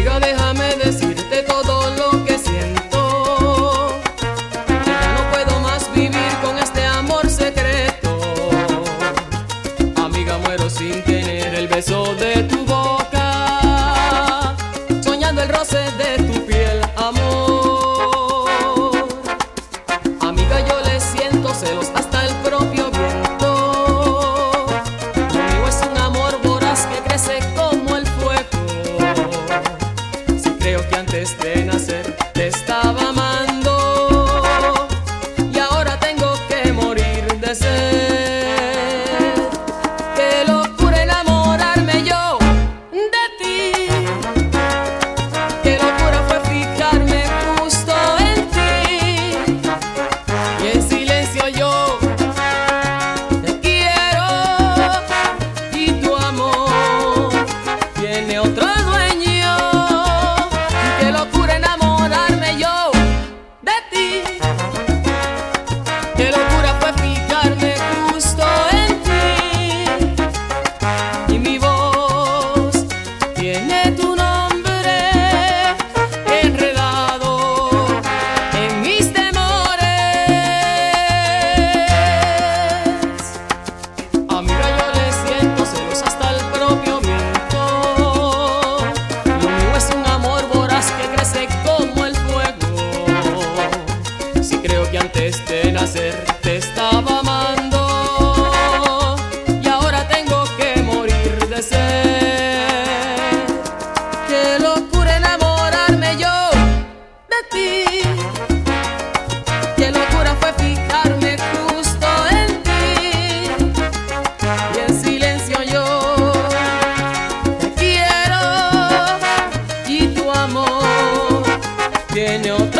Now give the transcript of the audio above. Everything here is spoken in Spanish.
Amiga, déjame decirte todo lo que siento, que ya no puedo más vivir con este amor secreto. Amiga, muero sin tener el beso de tu boca, soñando el roce de tu piel, amor. Amiga, yo le siento celos hasta el propio viento. Lo mío es un amor voraz que crece como el fuego. Si creo que antes de nacer te estaba amando y ahora tengo que morir de sed. Qué locura enamorarme yo de ti. Qué locura fue fijarme justo en ti. Y en silencio yo te quiero y tu amor tiene otro dueño. Qué locura enamorarme yo de ti. Qué locura fue fijarme justo en ti. Y mi voz tiene tu nombre enredado en mis temores. Amiga, yo le siento celos hasta el propio viento. Lo mío es un amor voraz que crece como el fuego. Si creo que antes de nacer te estaba amando y ahora tengo que morir de sed. Qué locura enamorarme yo de ti. Qué locura fue fijarme justo en ti. Y en silencio yo te quiero y tu amor tiene otro